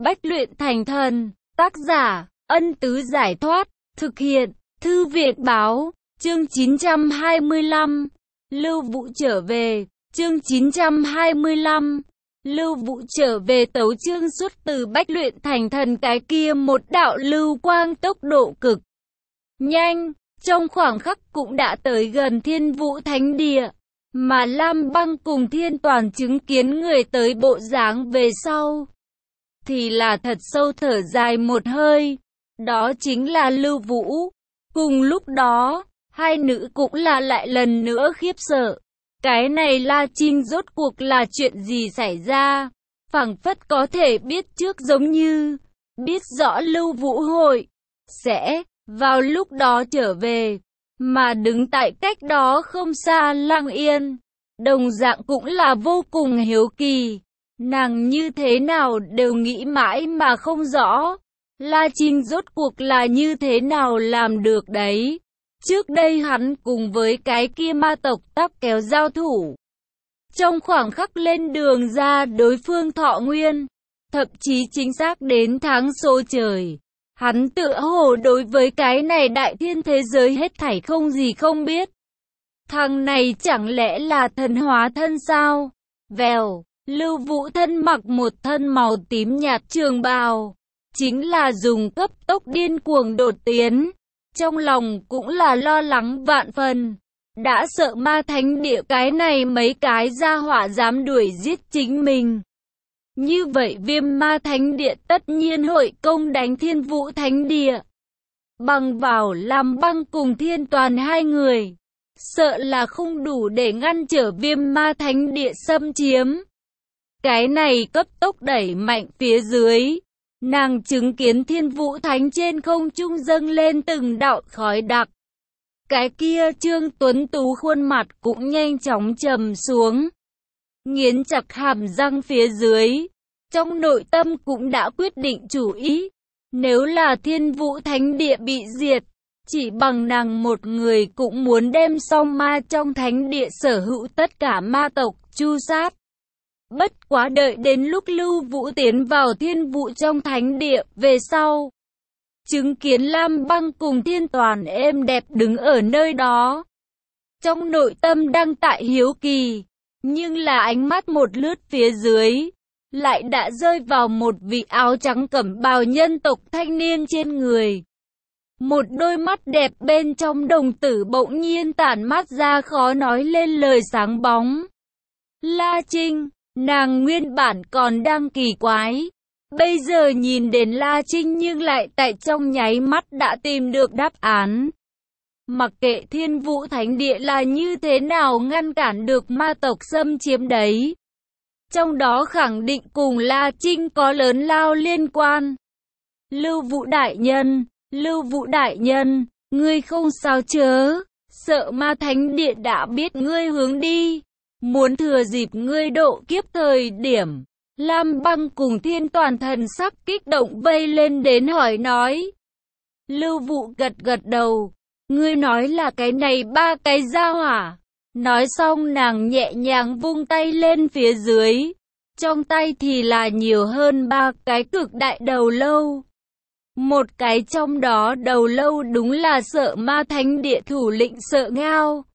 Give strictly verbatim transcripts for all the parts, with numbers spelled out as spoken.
Bách luyện thành thần, tác giả, Ân Tứ Giải Thoát, thực hiện, Thư viện Báo, chương chín trăm hai mươi lăm, Lưu Vũ trở về, chương chín trăm hai mươi lăm, Lưu Vũ trở về. Tấu chương xuất từ Bách luyện thành thần. Cái kia một đạo lưu quang tốc độ cực nhanh, trong khoảng khắc cũng đã tới gần Thiên Vũ Thánh Địa, mà Lam Băng cùng Thiên Toàn chứng kiến người tới bộ dáng về sau thì là thật sâu thở dài một hơi, đó chính là Lưu Vũ. Cùng lúc đó, hai nữ cũng là lại lần nữa khiếp sợ. Cái này La Trinh rốt cuộc là chuyện gì xảy ra? Phảng phất có thể biết trước, giống như biết rõ Lưu Vũ hội sẽ vào lúc đó trở về, mà đứng tại cách đó không xa Lăng Yên, đồng dạng cũng là vô cùng hiếu kỳ. Nàng như thế nào đều nghĩ mãi mà không rõ, La Trinh rốt cuộc là như thế nào làm được đấy. Trước đây hắn cùng với cái kia ma tộc tóc kéo giao thủ, trong khoảng khắc lên đường ra đối phương thọ nguyên, thậm chí chính xác đến tháng số trời. Hắn tựa hồ đối với cái này đại thiên thế giới hết thảy không gì không biết. Thằng này chẳng lẽ là thần hóa thân sao? Vèo, Lưu Vũ thân mặc một thân màu tím nhạt trường bào, chính là dùng cấp tốc điên cuồng đột tiến. Trong lòng cũng là lo lắng vạn phần, đã sợ ma thánh địa cái này mấy cái gia hỏa dám đuổi giết chính mình. Như vậy Viêm Ma Thánh Địa tất nhiên hội công đánh Thiên Vũ Thánh Địa. Bằng vào Lam Băng cùng Thiên Toàn hai người, sợ là không đủ để ngăn trở Viêm Ma Thánh Địa xâm chiếm. Cái này cấp tốc đẩy mạnh phía dưới, nàng chứng kiến Thiên Vũ Thánh trên không trung dâng lên từng đạo khói đặc. Cái kia Trương Tuấn Tú khuôn mặt cũng nhanh chóng trầm xuống, nghiến chặt hàm răng phía dưới, trong nội tâm cũng đã quyết định chủ ý. Nếu là Thiên Vũ Thánh Địa bị diệt, chỉ bằng nàng một người cũng muốn đem song ma trong thánh địa sở hữu tất cả ma tộc chu sát. Bất quá đợi đến lúc Lưu Vũ tiến vào Thiên Vũ trong thánh địa về sau, chứng kiến Lam Băng cùng Thiên Toàn êm đẹp đứng ở nơi đó, trong nội tâm đang tại hiếu kỳ, nhưng là ánh mắt một lướt phía dưới, lại đã rơi vào một vị áo trắng cẩm bào nhân tộc thanh niên trên người. Một đôi mắt đẹp bên trong đồng tử bỗng nhiên tản mát ra khó nói lên lời sáng bóng. La Trinh, nàng nguyên bản còn đang kỳ quái, bây giờ nhìn đến La Trinh nhưng lại tại trong nháy mắt đã tìm được đáp án. Mặc kệ Thiên Vũ Thánh Địa là như thế nào ngăn cản được ma tộc xâm chiếm đấy, trong đó khẳng định cùng La Trinh có lớn lao liên quan. Lưu Vũ đại nhân, Lưu Vũ đại nhân, ngươi không sao chớ? Sợ ma thánh địa đã biết ngươi hướng đi, muốn thừa dịp ngươi độ kiếp thời điểm. Lam Băng cùng Thiên Toàn thần sắc kích động vây lên đến hỏi nói. Lưu Vũ gật gật đầu, ngươi nói là cái này ba cái gia hỏa. Nói xong nàng nhẹ nhàng vung tay lên phía dưới, trong tay thì là nhiều hơn ba cái cực đại đầu lâu. Một cái trong đó đầu lâu đúng là Sợ Ma Thánh Địa thủ lĩnh Sợ Ngao.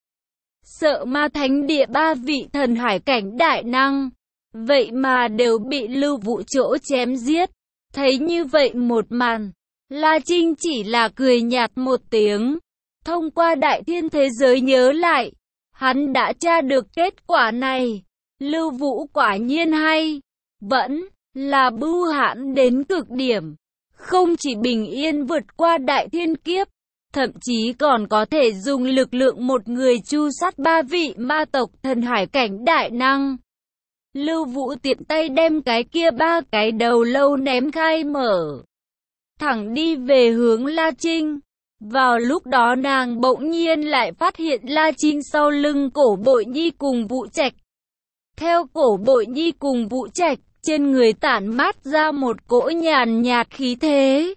Sợ Ma Thánh Địa ba vị thần hải cảnh đại năng, vậy mà đều bị Lưu Vũ chỗ chém giết. Thấy như vậy một màn, La Trinh chỉ là cười nhạt một tiếng. Thông qua đại thiên thế giới nhớ lại, hắn đã tra được kết quả này. Lưu Vũ quả nhiên hay, vẫn là bưu hãn đến cực điểm. Không chỉ bình yên vượt qua đại thiên kiếp, thậm chí còn có thể dùng lực lượng một người chu sát ba vị ma tộc thần hải cảnh đại năng. Lưu Vũ tiện tay đem cái kia ba cái đầu lâu ném khai mở, thẳng đi về hướng La Trinh. Vào lúc đó nàng bỗng nhiên lại phát hiện La Trinh sau lưng Cổ Bội Nhi cùng Vũ Trạch. Theo Cổ Bội Nhi cùng Vũ Trạch, trên người tản mát ra một cỗ nhàn nhạt khí thế,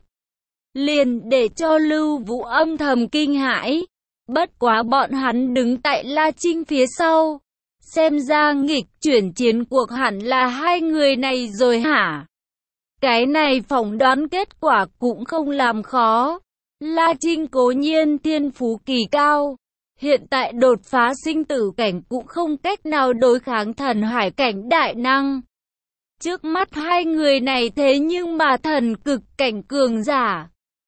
liền để cho Lưu Vũ âm thầm kinh hãi. Bất quá bọn hắn đứng tại La Trinh phía sau, xem ra nghịch chuyển chiến cuộc hẳn là hai người này rồi hả? Cái này phỏng đoán kết quả cũng không làm khó. La Trinh cố nhiên thiên phú kỳ cao, hiện tại đột phá sinh tử cảnh cũng không cách nào đối kháng thần hải cảnh đại năng. Trước mắt hai người này thế nhưng mà thần cực cảnh cường giả.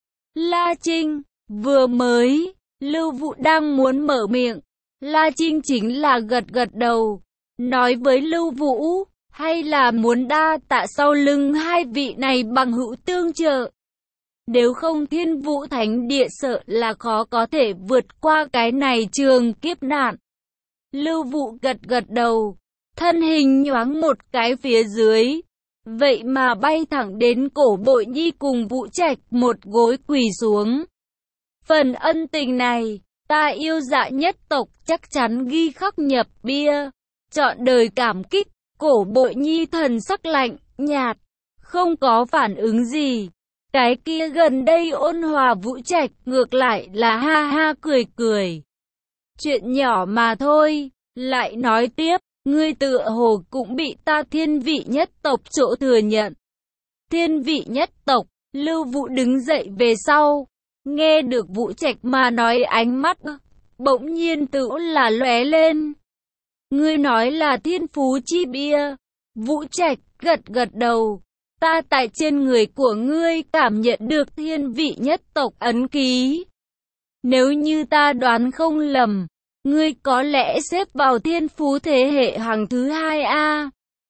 La Trinh, vừa mới, Lưu Vũ đang muốn mở miệng, La Trinh chính là gật gật đầu, nói với Lưu Vũ, hay là muốn đa tạ sau lưng hai vị này bằng hữu tương trợ. Nếu không Thiên Vũ Thánh Địa sợ là khó có thể vượt qua cái này trường kiếp nạn. Lưu Vũ gật gật đầu, thân hình nhoáng một cái phía dưới, vậy mà bay thẳng đến Cổ Bội Nhi cùng Vũ Trạch một gối quỳ xuống. Phần ân tình này, ta Yêu Dạ nhất tộc chắc chắn ghi khắc nhập bia, trọn đời cảm kích. Cổ Bội Nhi thần sắc lạnh, nhạt, không có phản ứng gì. Cái kia gần đây ôn hòa Vũ Trạch ngược lại là ha ha cười cười. Chuyện nhỏ mà thôi, lại nói tiếp, ngươi tựa hồ cũng bị ta Thiên Vị nhất tộc chỗ thừa nhận. Thiên Vị nhất tộc, Lưu Vũ đứng dậy về sau, nghe được Vũ Trạch mà nói ánh mắt, bỗng nhiên tự là lóe lên. Ngươi nói là thiên phú chi bia. Vũ Trạch gật gật đầu. Ta tại trên người của ngươi cảm nhận được Thiên Vị nhất tộc ấn ký. Nếu như ta đoán không lầm, ngươi có lẽ xếp vào thiên phú thế hệ hàng thứ hai a.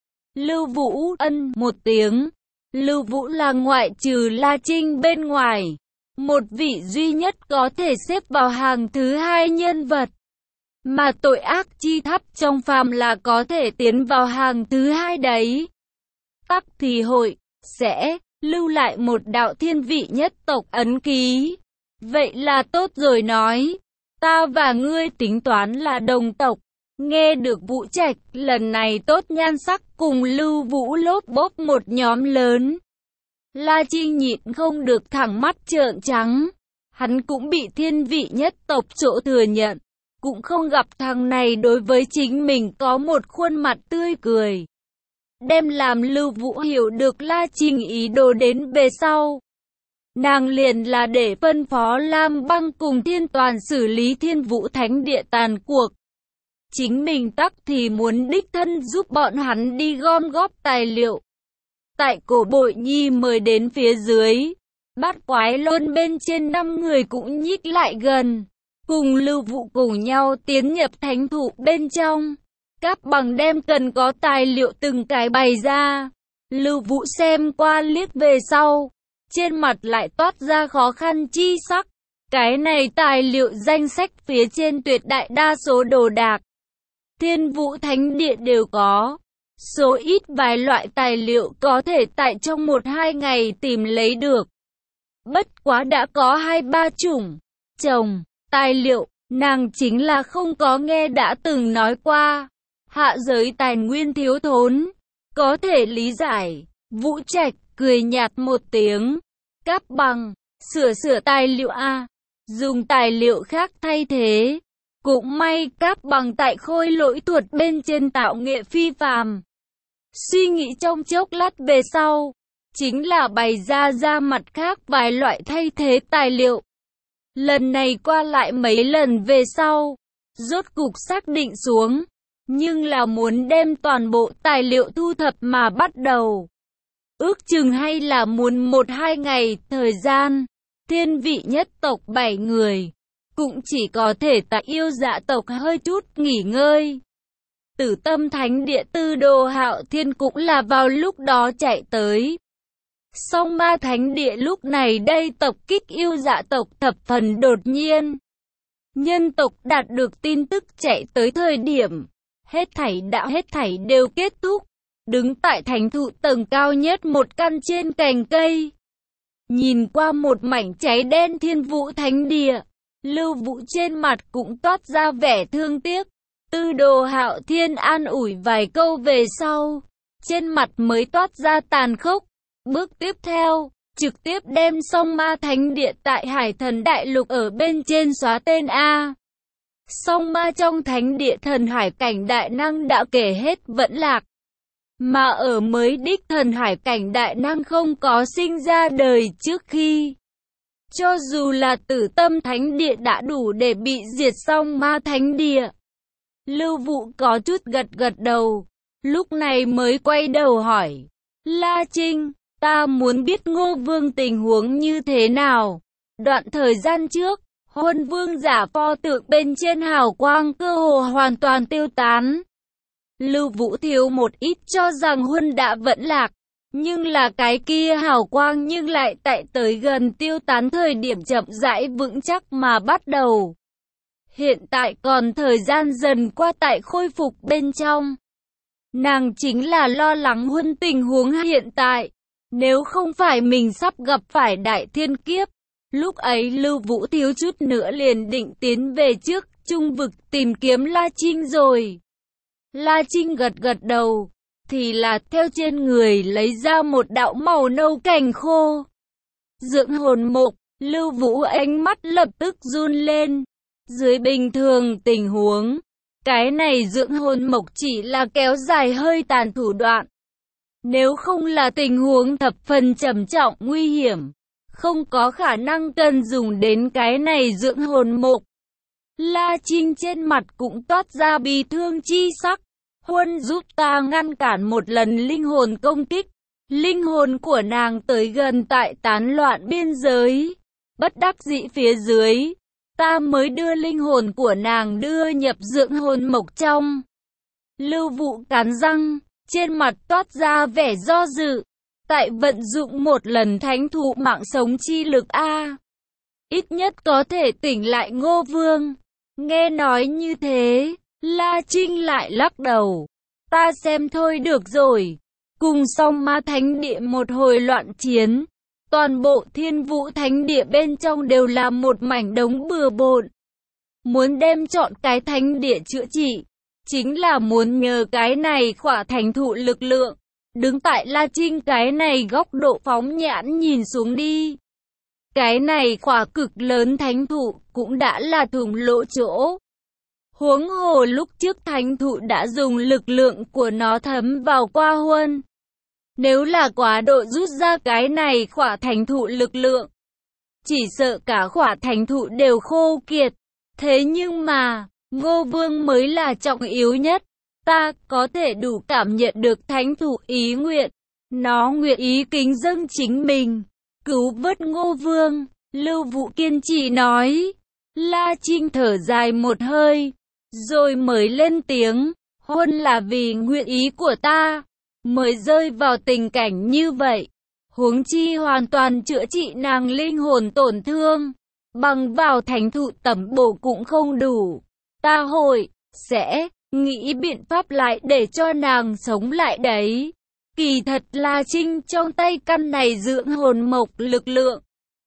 Lưu Vũ ân một tiếng. Lưu Vũ là ngoại trừ La Trinh bên ngoài, một vị duy nhất có thể xếp vào hàng thứ hai nhân vật. Mà tội ác chi tháp trong phàm là có thể tiến vào hàng thứ hai đấy. Tắc thì hội, sẽ, lưu lại một đạo Thiên Vị nhất tộc ấn ký. Vậy là tốt rồi nói. Ta và ngươi tính toán là đồng tộc. Nghe được Vũ Trạch, lần này tốt nhan sắc cùng Lưu Vũ lốp bốp một nhóm lớn. La Trinh nhịn không được thẳng mắt trợn trắng. Hắn cũng bị Thiên Vị nhất tộc chỗ thừa nhận. Cũng không gặp thằng này đối với chính mình có một khuôn mặt tươi cười. Đem làm Lưu Vũ hiểu được La Trinh ý đồ đến về sau. Nàng liền là để phân phó Lam Băng cùng Thiên Toàn xử lý Thiên Vũ Thánh Địa tàn cuộc. Chính mình tắc thì muốn đích thân giúp bọn hắn đi gom góp tài liệu. Tại Cổ Bội Nhi mời đến phía dưới, Bát Quái Lôn bên trên năm người cũng nhích lại gần. Cùng Lưu Vũ cùng nhau tiến nhập thánh thụ bên trong. Cáp Bằng đem cần có tài liệu từng cái bày ra. Lưu Vũ xem qua liếc về sau, trên mặt lại toát ra khó khăn chi sắc. Cái này tài liệu danh sách phía trên tuyệt đại đa số đồ đạc Thiên Vũ Thánh Địa đều có. Số ít vài loại tài liệu có thể tại trong một hai ngày tìm lấy được. Bất quá đã có hai ba chủng trồng tài liệu, nàng chính là không có nghe đã từng nói qua. Hạ giới tài nguyên thiếu thốn, có thể lý giải. Vũ Trạch cười nhạt một tiếng. Cáp Bằng, sửa sửa tài liệu a, dùng tài liệu khác thay thế. Cũng may Cáp Bằng tại khôi lỗi thuật bên trên tạo nghệ phi phàm. Suy nghĩ trong chốc lát về sau, chính là bày ra ra mặt khác vài loại thay thế tài liệu. Lần này qua lại mấy lần về sau, rốt cục xác định xuống, nhưng là muốn đem toàn bộ tài liệu thu thập mà bắt đầu. Ước chừng hay là muốn một hai ngày thời gian, Thiên Vị nhất tộc bảy người, cũng chỉ có thể tại Yêu Dạ tộc hơi chút nghỉ ngơi. Tử Tâm Thánh Địa Tư Đồ Hạo Thiên cũng là vào lúc đó chạy tới. Song Ma Thánh Địa lúc này đây tập kích Yêu Dạ tộc thập phần đột nhiên. Nhân tộc đạt được tin tức chạy tới thời điểm, hết thảy đã hết thảy đều kết thúc. Đứng tại thánh thụ tầng cao nhất một căn trên cành cây, nhìn qua một mảnh cháy đen Thiên Vũ Thánh Địa, Lưu Vũ trên mặt cũng toát ra vẻ thương tiếc. Tư Đồ Hạo Thiên an ủi vài câu về sau, trên mặt mới toát ra tàn khốc. Bước tiếp theo, trực tiếp đem Song Ma Thánh Địa tại Hải Thần Đại Lục ở bên trên xóa tên A. Song Ma trong Thánh Địa thần hải cảnh đại năng đã kể hết vẫn lạc. mà ở mới đích thần hải cảnh đại năng không có sinh ra đời trước khi. Cho dù là Tử Tâm Thánh Địa đã đủ để bị diệt xong Ma Thánh Địa. Lưu Vũ có chút gật gật đầu, lúc này mới quay đầu hỏi, La Trinh, ta muốn biết Ngô Vương tình huống như thế nào. Đoạn thời gian trước, Huân Vương giả pho tượng bên trên hào quang cơ hồ hoàn toàn tiêu tán. Lưu Vũ thiếu một ít cho rằng Huân đã vẫn lạc, nhưng là cái kia hào quang nhưng lại tại tới gần tiêu tán thời điểm chậm rãi vững chắc mà bắt đầu. Hiện tại còn thời gian dần qua tại khôi phục bên trong. Nàng chính là lo lắng Huân tình huống hiện tại. Nếu không phải mình sắp gặp phải đại thiên kiếp, lúc ấy Lưu Vũ thiếu chút nữa liền định tiến về trước trung vực tìm kiếm La Trinh rồi. La Trinh gật gật đầu, thì là theo trên người lấy ra một đạo màu nâu cành khô. Dưỡng hồn mục, Lưu Vũ ánh mắt lập tức run lên. Dưới bình thường tình huống, cái này dưỡng hồn mộc chỉ là kéo dài hơi tàn thủ đoạn. Nếu không là tình huống thập phần trầm trọng nguy hiểm, không có khả năng cần dùng đến cái này dưỡng hồn mục. La Trinh trên mặt cũng toát ra bi thương chi sắc. Huân giúp ta ngăn cản một lần linh hồn công kích. Linh hồn của nàng tới gần tại tán loạn biên giới. Bất đắc dĩ phía dưới, ta mới đưa linh hồn của nàng đưa nhập dưỡng hồn mộc trong. Lưu Vũ cắn răng, trên mặt toát ra vẻ do dự. Tại vận dụng một lần thánh thụ mạng sống chi lực A, ít nhất có thể tỉnh lại Ngô Vương. Nghe nói như thế, La Trinh lại lắc đầu. Ta xem thôi được rồi. Cùng xong Ma Thánh Địa một hồi loạn chiến, toàn bộ Thiên Vũ Thánh Địa bên trong đều là một mảnh đống bừa bộn. Muốn đem chọn cái thánh địa chữa trị, chính là muốn nhờ cái này khỏa thánh thụ lực lượng. Đứng tại La Trinh cái này góc độ phóng nhãn nhìn xuống đi. Cái này khỏa cực lớn thánh thụ cũng đã là thủng lỗ chỗ. Huống hồ lúc trước thánh thụ đã dùng lực lượng của nó thấm vào qua Huân. Nếu là quá độ rút ra cái này khỏa thánh thụ lực lượng, chỉ sợ cả khỏa thánh thụ đều khô kiệt. Thế nhưng mà, Ngô Vương mới là trọng yếu nhất. Ta có thể đủ cảm nhận được thánh thụ ý nguyện. Nó nguyện ý kính dâng chính mình, cứu vớt Ngô Vương. Lưu Vũ kiên trì nói. La Trinh thở dài một hơi, rồi mới lên tiếng. Huân là vì nguyện ý của ta, mới rơi vào tình cảnh như vậy. Huống chi hoàn toàn chữa trị nàng linh hồn tổn thương. Bằng vào thánh thụ tẩm bổ cũng không đủ. Ta hội, sẽ nghĩ biện pháp lại để cho nàng sống lại đấy. Kỳ thật La Trinh trong tay căn này dưỡng hồn mộc lực lượng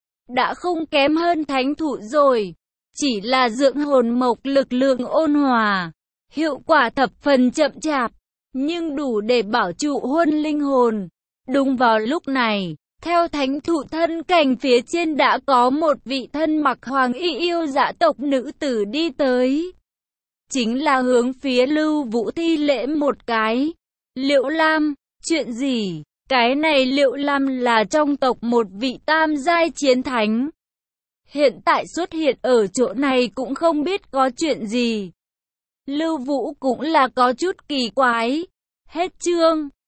đã không kém hơn thánh thụ rồi. Chỉ là dưỡng hồn mộc lực lượng ôn hòa, hiệu quả thập phần chậm chạp, nhưng đủ để bảo trụ Huân linh hồn. Đúng vào lúc này, theo thánh thụ thân cành phía trên đã có một vị thân mặc hoàng y yêu dạ tộc nữ tử đi tới. Chính là hướng phía Lưu Vũ thi lễ một cái. Liệu Lam, chuyện gì? Cái này Liệu Lam là trong tộc một vị tam giai chiến thánh. Hiện tại xuất hiện ở chỗ này cũng không biết có chuyện gì. Lưu Vũ cũng là có chút kỳ quái. Hết chương.